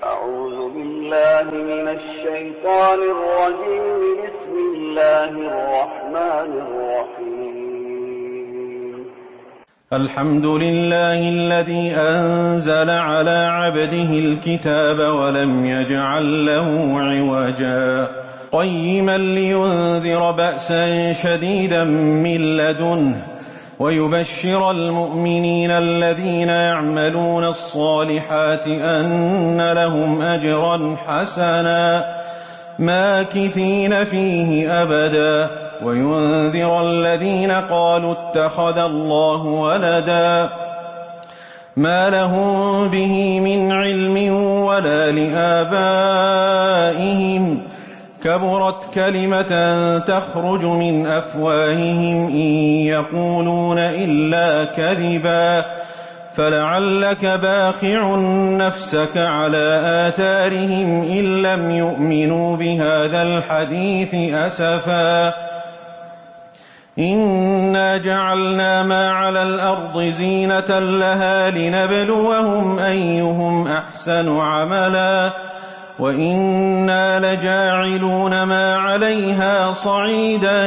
أعوذ بالله من الشيطان الرجيم. بسم الله الرحمن الرحيم. الحمد لله الذي أنزل على عبده الكتاب ولم يجعل له عوجا قيما لينذر بأسا شديدا من لدنه ويبشر المؤمنين الذين يعملون الصالحات أن لهم أجرا حسنا ماكثين فيه أبدا وينذر الذين قالوا اتخذ الله ولدا ما لهم به من علم ولا لآبائهم كبرت كلمة تخرج من أفواههم إن يقولون إلا كذبا فلعلك باخع نفسك على آثارهم إن لم يؤمنوا بهذا الحديث أسفا إنا جعلنا ما على الأرض زينة لها لنبلوهم أيهم أحسن عملا وإنا لجاعلون ما عليها صعيدا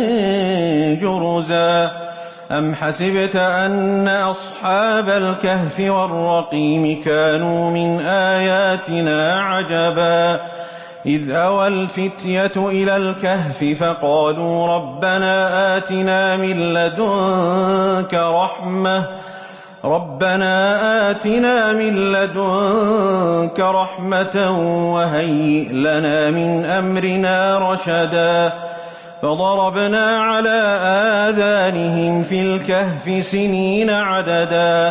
جرزا أم حسبت أن أصحاب الكهف والرقيم كانوا من آياتنا عجبا إذ أوى الفتية إلى الكهف فقالوا ربنا آتنا من لدنك رحمة وهيئ لنا من أمرنا رشدا فضربنا على آذانهم في الكهف سنين عددا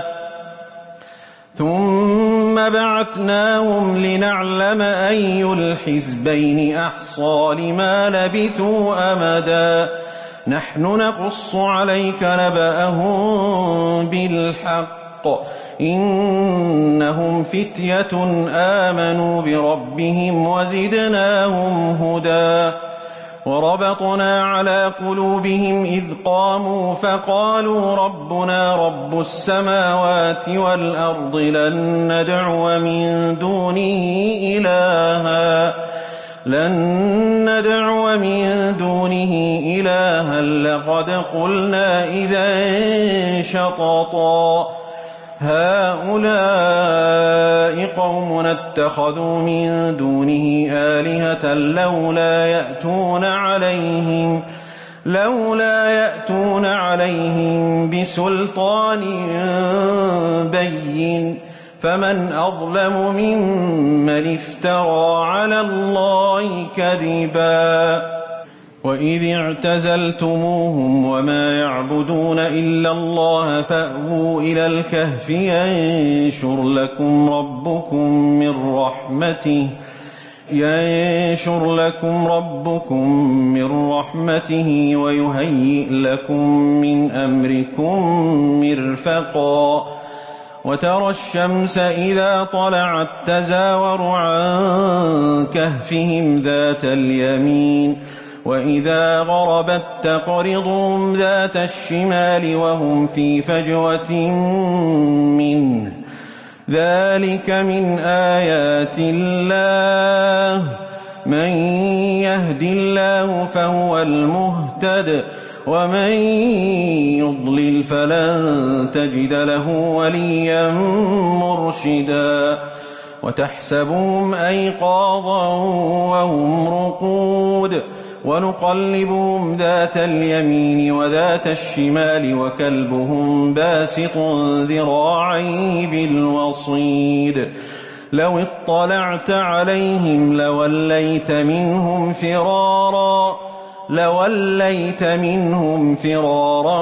ثم بعثناهم لنعلم أي الحزبين أحصى لما لبثوا أمدا نحن نقص عليك نبأهم بالحق إنهم فتية آمنوا بربهم وزدناهم هدى وربطنا على قلوبهم إذ قاموا فقالوا ربنا رب السماوات والأرض لن ندعو من دونه إلها لقد قلنا إذا شططا هؤلاء قومنا اتخذوا من دونه آلهة لولا يأتون عليهم بسلطان بين فمن أظلم ممن افترى على الله كذبا وإذ اعتزلتموهم وما يعبدون إلا الله فأووا إلى الكهف ينشر لكم ربكم من رحمته ويهيئ لكم من أمركم مرفقا وترى الشمس إذا طلعت تزاور عن كهفهم ذات اليمين وإذا غربت تقرضهم ذات الشمال وهم في فجوة منه ذلك من آيات الله من يهد الله فهو المهتد ومن يضلل فلن تجد له وليا مرشدا وتحسبهم أيقاظا وهم رقود ونقلبهم ذات اليمين وذات الشمال وكلبهم باسط ذراعيه بالوصيد لو اطلعت عليهم لوليت منهم فرارا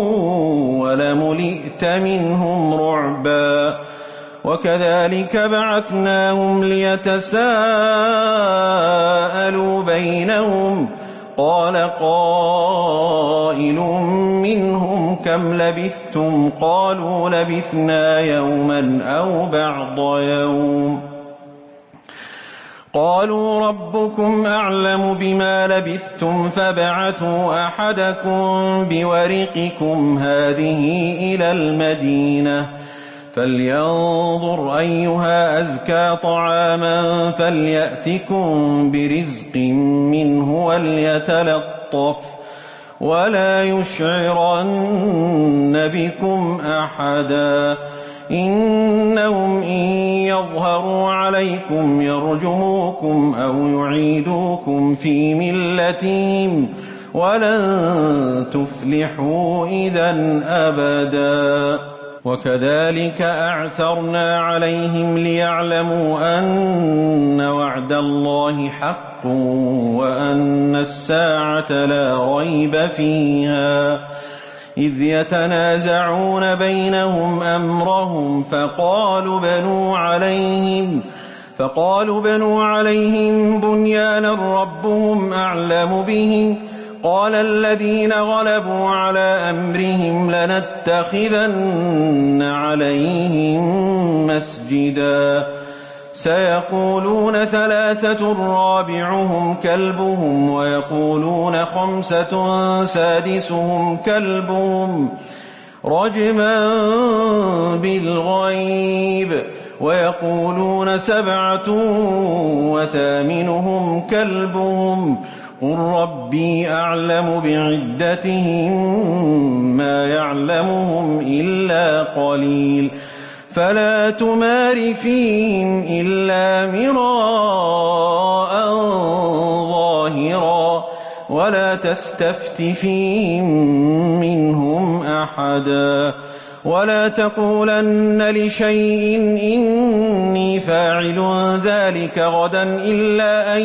ولملئت منهم رعبا وكذلك بعثناهم ليتساءلوا بينهم قال قائل منهم كم لبثتم قالوا لبثنا يوما أو بعض يوم قالوا ربكم أعلم بما لبثتم فابعثوا أحدكم بورقكم هذه إلى المدينة فلينظر أيها أزكى طعاما فليأتكم برزق منه وليتلطف ولا يشعرن بكم أحدا إنهم إن يظهروا عليكم يرجموكم أو يعيدوكم في ملتهم ولن تفلحوا إذا أبدا وكذلك أعثرنا عليهم ليعلموا أن وعد الله حق وأن الساعة لا ريب فيها إذ يتنازعون بينهم أمرهم فقالوا بنوا عليهم بنيانا ربهم أعلم بهم قال الذين غلبوا على أمرهم لنتخذن عليهم مسجدا سيقولون 3 رابعهم كلبهم ويقولون 5 سادسهم كلبهم رجما بالغيب ويقولون 7 وثامنهم كلبهم قل ربي أعلم بعدتهم ما يعلمهم إلا قليل فلا تمار فيهم إلا مراء ظاهرا ولا تستفت فيهم منهم أحدا ولا تقولن لشيء إني فاعل ذلك غدا إلا أن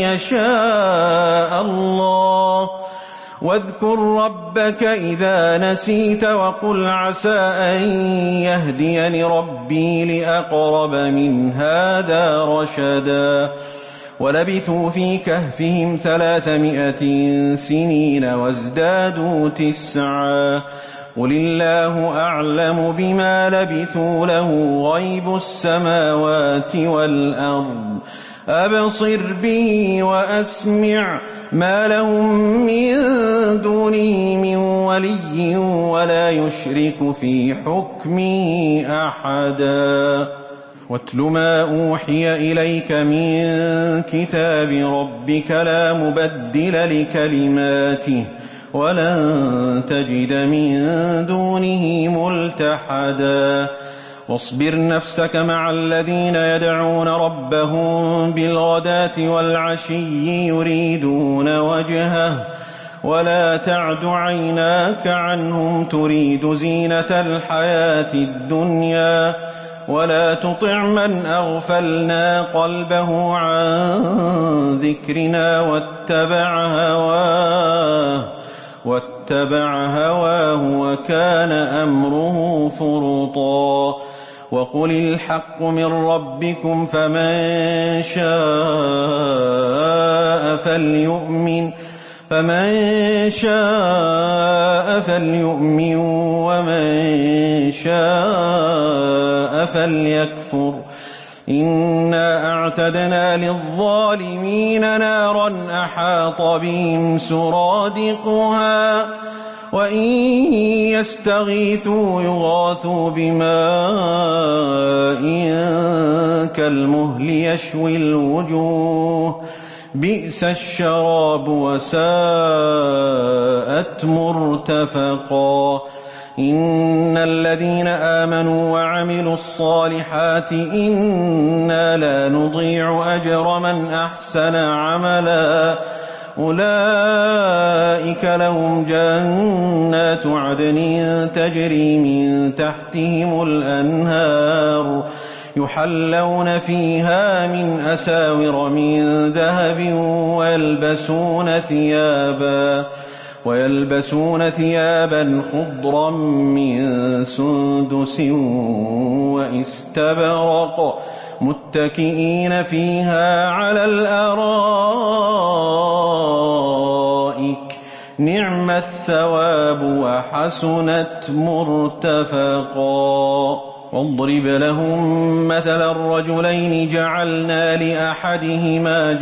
يشاء الله واذكر ربك إذا نسيت وقل عسى أن يهديني ربي لأقرب من هذا رشدا ولبثوا في كهفهم 300 سنين وازدادوا 9 قل الله أعلم بما لبثوا له غيب السماوات والأرض أبصر به وأسمع ما لهم من دونه من ولي ولا يشرك في حكمه أحدا واتل ما أوحي إليك من كتاب ربك لا مبدل لكلماته ولن تجد من دونه ملتحدا واصبر نفسك مع الذين يدعون ربهم بالغداة والعشي يريدون وجهه ولا تعد عيناك عنهم تريد زينة الحياة الدنيا ولا تطع من أغفلنا قلبه عن ذكرنا واتبع هواه وكان أمره فرطا وقل الحق من ربكم فمن شاء فليؤمن ومن شاء فليكفر إنا أعتدنا للظالمين نارا أحاط بهم سرادقها وإن يستغيثوا يغاثوا بماء كالمهل يشوي الوجوه بئس الشراب وساءت مرتفقا إن الذين آمنوا وعملوا الصالحات إنا لا نضيع أجر من أحسن عملا أولئك لهم جنات عدن تجري من تحتهم الأنهار يحلون فيها من أساور من ذهب ويلبسون ثيابا خضرا من سندس واستبرق متكئين فيها على الأرائك نعم الثواب وحسنت مرتفقا واضرب لهم مثل الرجلين جعلنا لأحدهما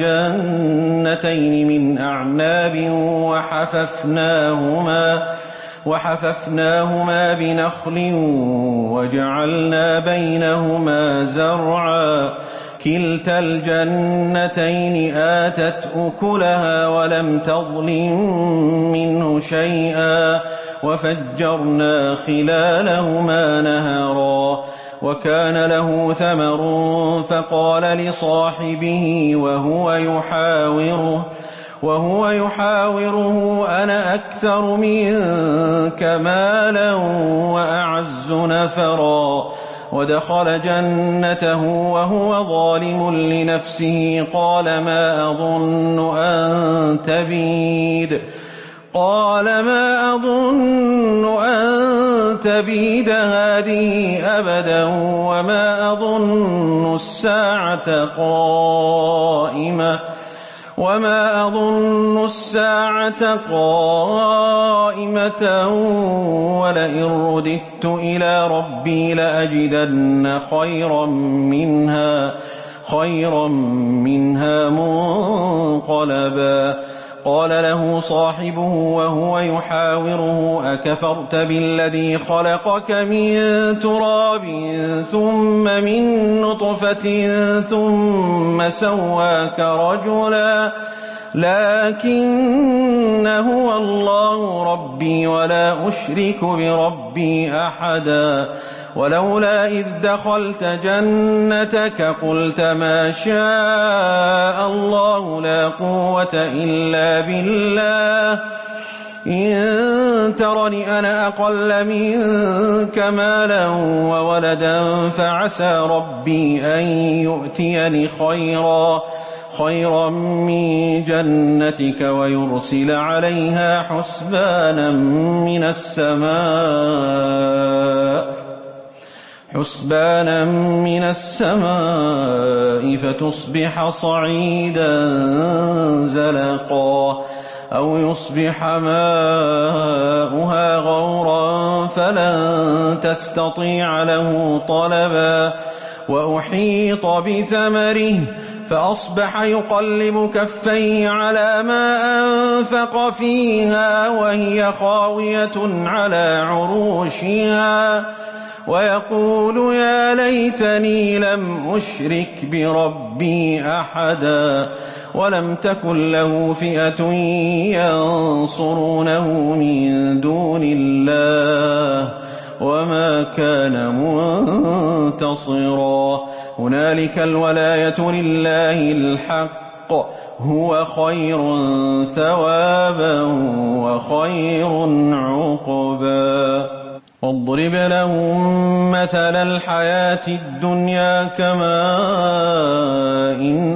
وحففناهما بنخل وجعلنا بينهما زرعا كلتا الجنتين آتت أكلها ولم تظلم منه شيئا وفجرنا خلالهما نهرا وكان له ثمر فقال لصاحبه وهو يحاوره أنا أكثر منك مالا وأعز نفرا ودخل جنته وهو ظالم لنفسه قال ما أظن أن تبيد هذه أبدا وما أظن الساعة قائمة ولئن رددت إلى ربي لأجدن خيرا منها منقلبا قال له صاحبه وهو يحاوره أكفرت بالذي خلقك من تراب ثم من نطفة ثم سواك رجلا لكن هو الله ربي ولا أشرك بربي أحدا ولولا إذ دخلت جنتك قلت ما شاء الله لا قوة إلا بالله إن ترني أنا أقل منك مالا وولدا فعسى ربي أن يؤتيني خيرا من جنتك ويرسل عليها حسبانا من السماء فتصبح صعيدا زلقا أو يصبح ماؤها غورا فلن تستطيع له طلبا وأحيط بثمره فأصبح يقلب كفيه على ما أنفق فيها وهي خاوية على عروشها ويقول يا ليتني لم أشرك بربي أحدا ولم تكن له فئة ينصرونه من دون الله وما كان منتصرا هنالك الولاية لله الحق هو خير ثوابا وخير عقبا واضرب لهم مثل الحياة الدنيا كماء إن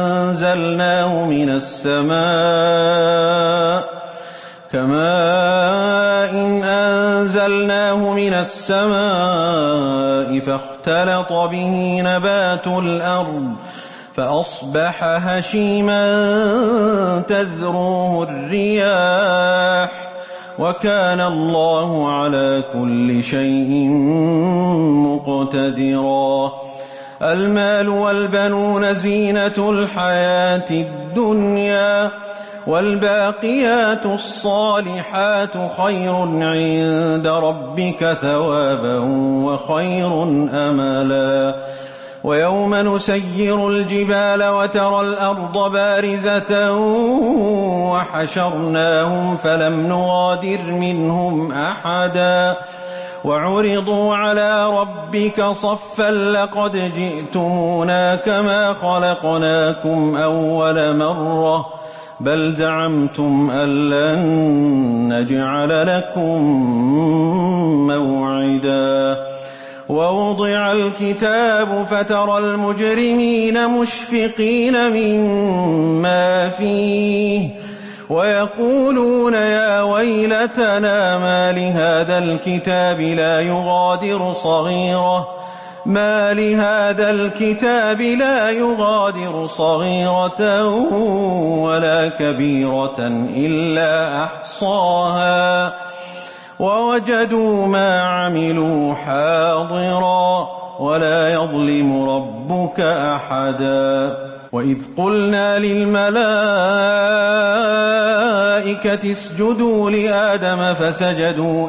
أنزلناه من السماء فاختلط به نبات الأرض فأصبح هشيما تذروه الرياح وكان الله على كل شيء مقتدرا المال والبنون زينة الحياة الدنيا والباقيات الصالحات خير عند ربك ثوابا وخير أملا ويوم نسير الجبال وترى الأرض بارزة وحشرناهم فلم نغادر منهم أحدا وعرضوا على ربك صفا لقد جئتمونا كما خلقناكم أول مرة بل زعمتم أن لن نجعل لكم موعدا ووضع الكتاب فترى المجرمين مشفقين مما فيه ويقولون يا ويلتنا ما لهذا الكتاب لا يغادر صغيرة ولا كبيرة إلا أحصاها ووجدوا ما عملوا حاضرا ولا يظلم ربك أحدا وإذ قلنا للملائكة الملائكة اسجدوا لآدم فسجدوا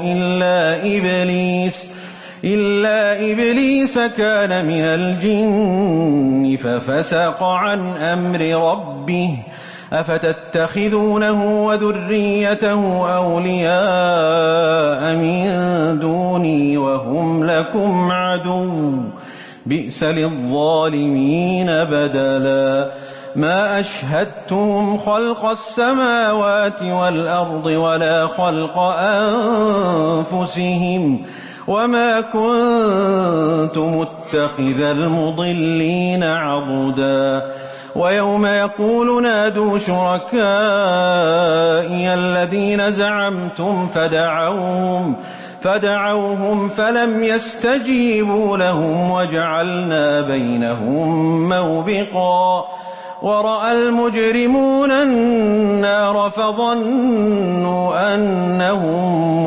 إلا إبليس كان من الجن ففسق عن أمر ربه أفتتخذونه وذريته أولياء من دوني وهم لكم عدو بئس للظالمين بدلا ما أشهدتهم خلق السماوات والأرض ولا خلق أنفسهم وما كنت متخذ المضلين عضدا ويوم يقول نادوا شركائي الذين زعمتم فدعوهم فلم يستجيبوا لهم وجعلنا بينهم موبقا ورأى المجرمون النار فظنوا أنهم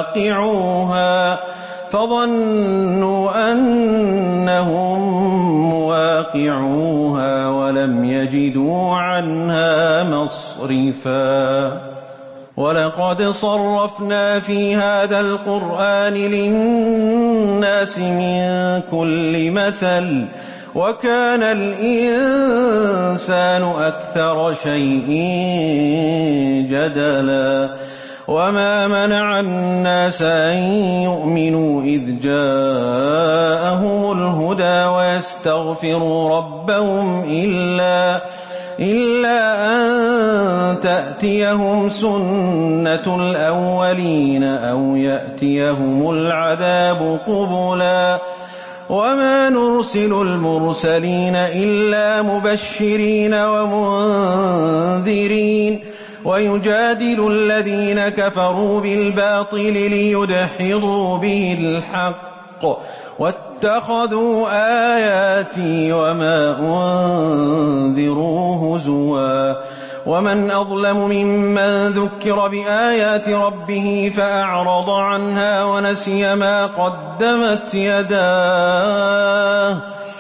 مواقعوها ولم يجدوا عنها مصرفا ولقد صرفنا في هذا القرآن للناس من كل مثل وكان الإنسان أكثر شيء جدلا وما منع الناس أن يؤمنوا إذ جاءهم الهدى ويستغفروا ربهم إلا أن تأتيهم سنة الأولين أو يأتيهم العذاب قبلا وما نرسل المرسلين إلا مبشرين ومنذرين ويجادل الذين كفروا بالباطل ليدحضوا به الحق واتخذوا آياتي وما أنذروا هزوا ومن أظلم ممن ذكر بآيات ربه فأعرض عنها ونسي ما قدمت يداه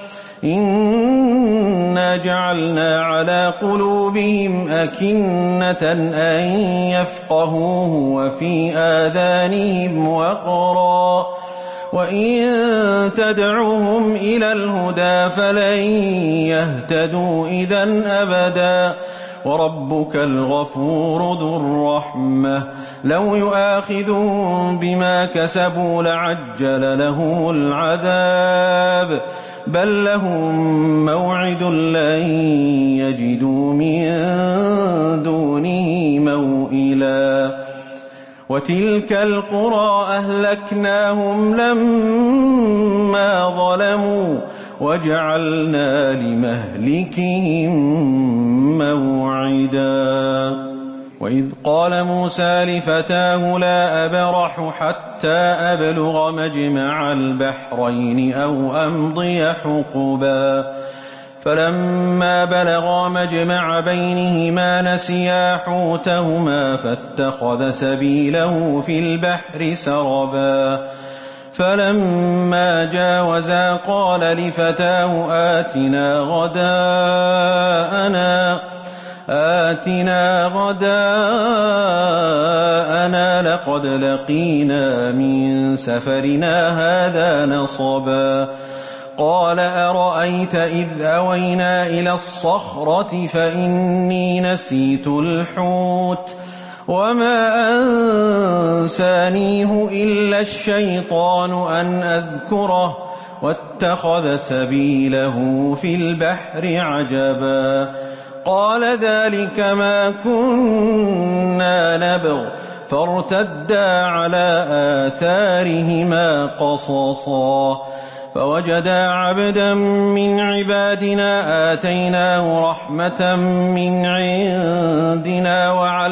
إنا جعلنا على قلوبهم أكنة أن يفقهوه وفي آذانهم وقرا وإن تدعوهم إلى الهدى فلن يهتدوا إذن أبدا وربك الغفور ذو الرحمة لو يؤاخذهم بما كسبوا لعجل لهم العذاب بل لهم موعد لن يجدوا من دونه موئلا وتلك القرى أهلكناهم لما ظلموا وجعلنا لمهلكهم موعدا وإذ قال موسى لفتاه لا أبرح حتى أبلغ مجمع البحرين أو أمضي حقبا فلما بلغا مجمع بينهما نسيا حوتهما فاتخذ سبيله في البحر سربا فلما جاوزا قال لفتاه آتنا غداءنا لقد لقينا من سفرنا هذا نصبا قال أرأيت إذ أوينا إلى الصخرة فإني نسيت الحوت وما أنسانيه إلا الشيطان أن أذكره واتخذ سبيله في البحر عجبا قال ذلك ما كنا نبغ فارتدا على آثارهما قصصا فوجدا عبدا من عبادنا آتيناه رحمة من عندنا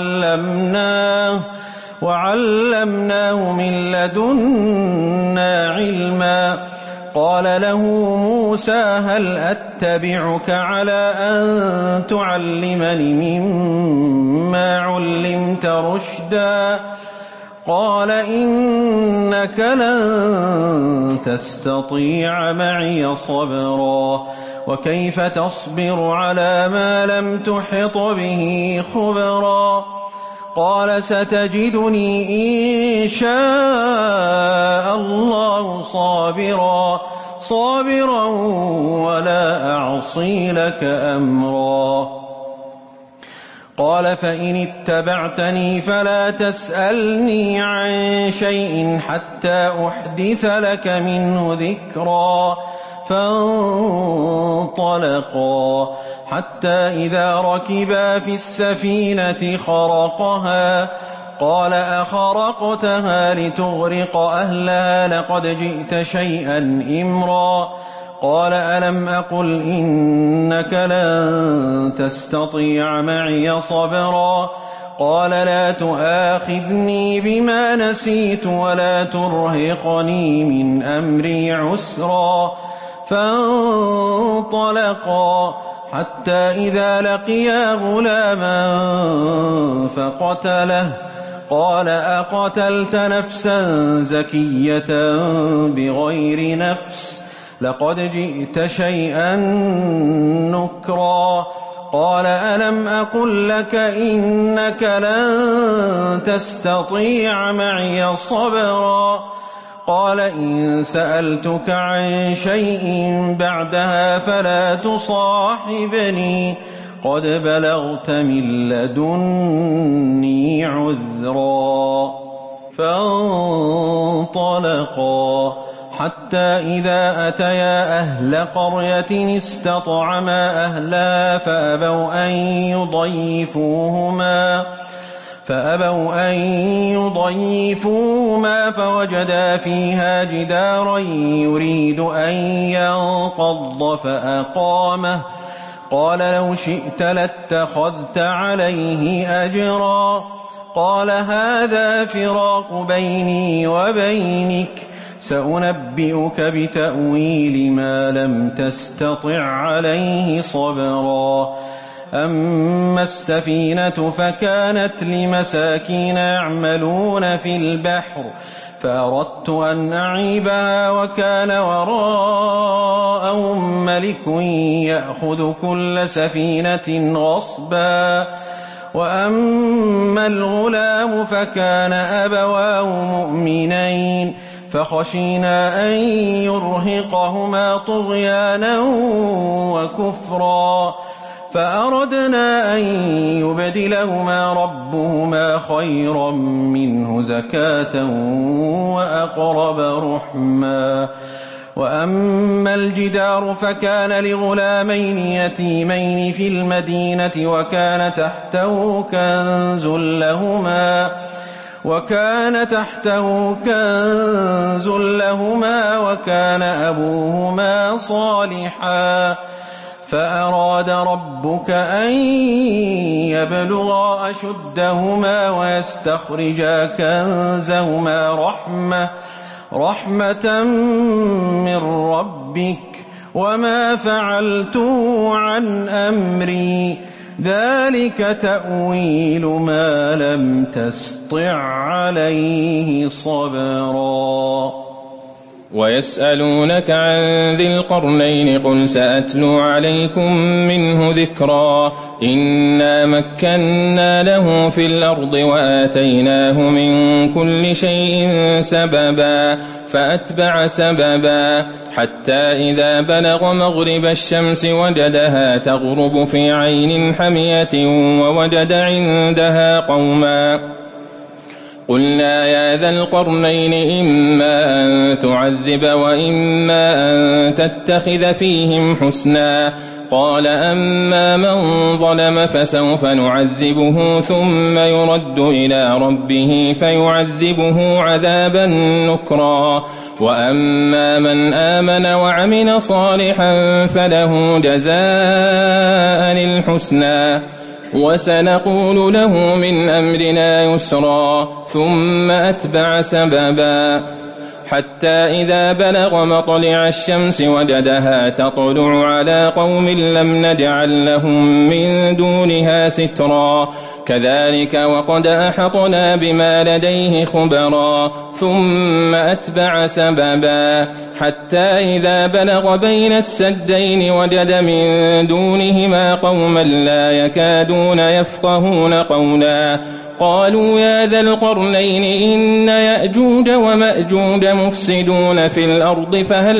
وعلمناه من لدنا علما قال له موسى هل أتبعك على أن تعلمني مما علمت رشدا قال إنك لن تستطيع معي صبرا وكيف تصبر على ما لم تحط به خبرا قال ستجدني إن شاء الله صابرا ولا أعصي لك أمرا. قال فإن اتبعتني فلا تسألني عن شيء حتى أحدث لك منه ذكرا. فانطلقا حتى إذا ركبا في السفينة خرقها قال أخرقتها لتغرق أهلها لقد جئت شيئا إمرا. قال ألم أقل إنك لن تستطيع معي صبرا. قال لا تؤاخذني بما نسيت ولا ترهقني من أمري عسرا. فانطلقا حتى إذا لقيا غلاما فقتله. قال أقتلت نفسا زكية بغير نفس لقد جئت شيئا نكرا. قال ألم أقل لك إنك لن تستطيع معي صبرا. قال إن سألتك عن شيء بعدها فلا تصاحبني قد بلغت من لدني عذرا. فانطلقا حتى إذا أتيا أهل قرية استطعما أهلها فأبوا أن يضيفوهما فوجدا فيها جدارا يريد أن ينقض فأقامه. قال لو شئت لاتخذت عليه أجرا. قال هذا فراق بيني وبينك سأنبئك بتأويل ما لم تستطع عليه صبرا. أما السفينة فكانت لمساكين يعملون في البحر فأردت أن أعيبها وكان وراءهم ملك يأخذ كل سفينة غصبا. وأما الغلام فكان أبواه مؤمنين فخشينا أن يرهقهما طغيانا وكفرا فأردنا أن يبدلهما ربهما خيرا منه زكاة وأقرب رحما. وأما الجدار فكان لغلامين يتيمين في المدينة وكان تحته كنز لهما وكان أبوهما صالحا فأراد ربك أن يبلغا أشدهما ويستخرجا كنزهما رحمة من ربك وما فعلته عن أمري ذلك تأويل ما لم تسطع عليه صبرا. ويسألونك عن ذي القرنين قل سأتلو عليكم منه ذكرا. إنا مكنا له في الأرض وآتيناه من كل شيء سببا فأتبع سببا حتى إذا بلغ مغرب الشمس وجدها تغرب في عين حمية ووجد عندها قوما. قلنا يا ذا القرنين إما أن تعذب وإما أن تتخذ فيهم حسنا. قال أما من ظلم فسوف نعذبه ثم يرد إلى ربه فيعذبه عذابا نكرا. وأما من آمن وعمل صالحا فله جزاء الحسنى وسنقول له من أمرنا يسرا. ثم أتبع سببا حتى إذا بلغ مطلع الشمس وجدها تطلع على قوم لم نجعل لهم من دونها سترا. كذلك وقد أحطنا بما لديه خبرا. ثم أتبع سببا حتى إذا بلغ بين السدين وجد من دونهما قوما لا يكادون يفقهون قولا. قالوا يا ذا القرنين إن يأجوج ومأجوج مفسدون في الأرض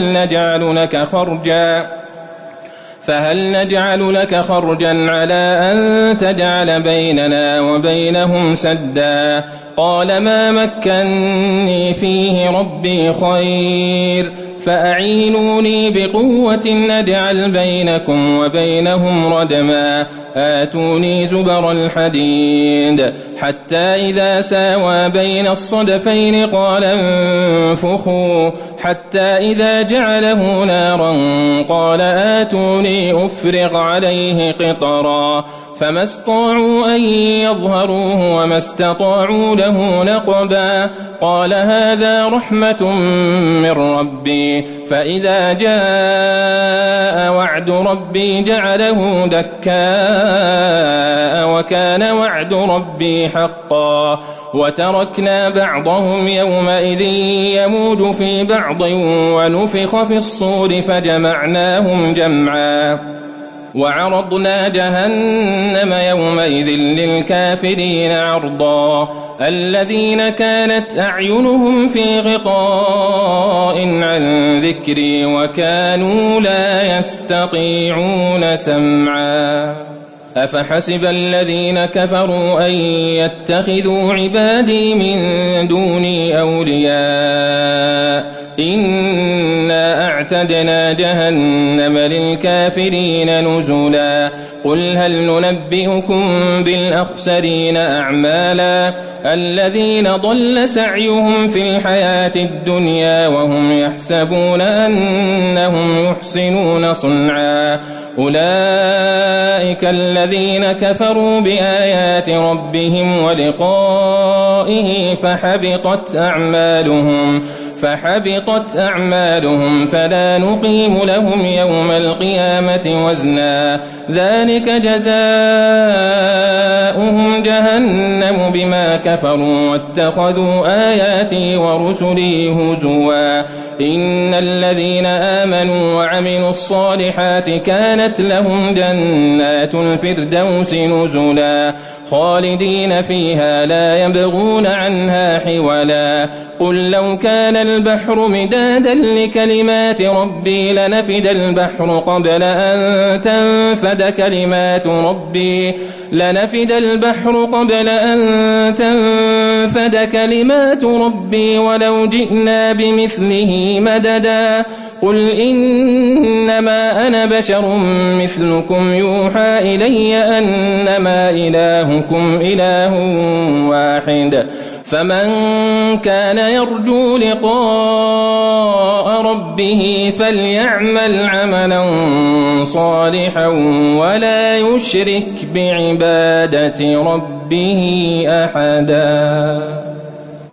فهل نجعل لك خرجا على أن تجعل بيننا وبينهم سدا قال ما مكني فيه ربي خير فأعينوني بقوة نجعل بينكم وبينهم ردما آتوني زبر الحديد حتى إذا ساوى بين الصدفين قال انفخوا حتى إذا جعله نارا قال آتوني أفرغ عليه قطرا فما استطاعوا أن يظهروه وما استطاعوا له نقبا قال هذا رحمة من ربي فإذا جاء وعد ربي جعله دكاء وكان وعد ربي حقا وتركنا بعضهم يومئذ يموج في بعض ونفخ في الصور فجمعناهم جمعا وعرضنا جهنم يومئذ للكافرين عرضا الذين كانت أعينهم في غطاء عن ذكري وكانوا لا يستطيعون سمعا أفحسب الذين كفروا أن يتخذوا عبادي من دوني أولياء إنا أعتدنا جهنم للكافرين نزلا قل هل ننبئكم بالأخسرين أعمالا الذين ضل سعيهم في الحياة الدنيا وهم يحسبون أنهم يحسنون صنعا أولئك الذين كفروا بآيات ربهم ولقائه فحبطت أعمالهم فلا نقيم لهم يوم القيامة وزنا ذلك جزاؤهم جهنم بما كفروا واتخذوا آياتي ورسلي هزوا إن الذين آمنوا وعملوا الصالحات كانت لهم جنات الفردوس نزلا خالدين فيها لا يبغون عنها حولا قل لو كان البحر مدادا لكلمات ربي لنفد البحر قبل أن تنفد كلمات ربي ولو جئنا بمثله مددا قل إنما أنا بشر مثلكم يوحى إلي أنما إلهكم إله واحد فمن كان يرجو لقاء ربه فليعمل عملا صالحا ولا يشرك بعبادة ربه أحدا.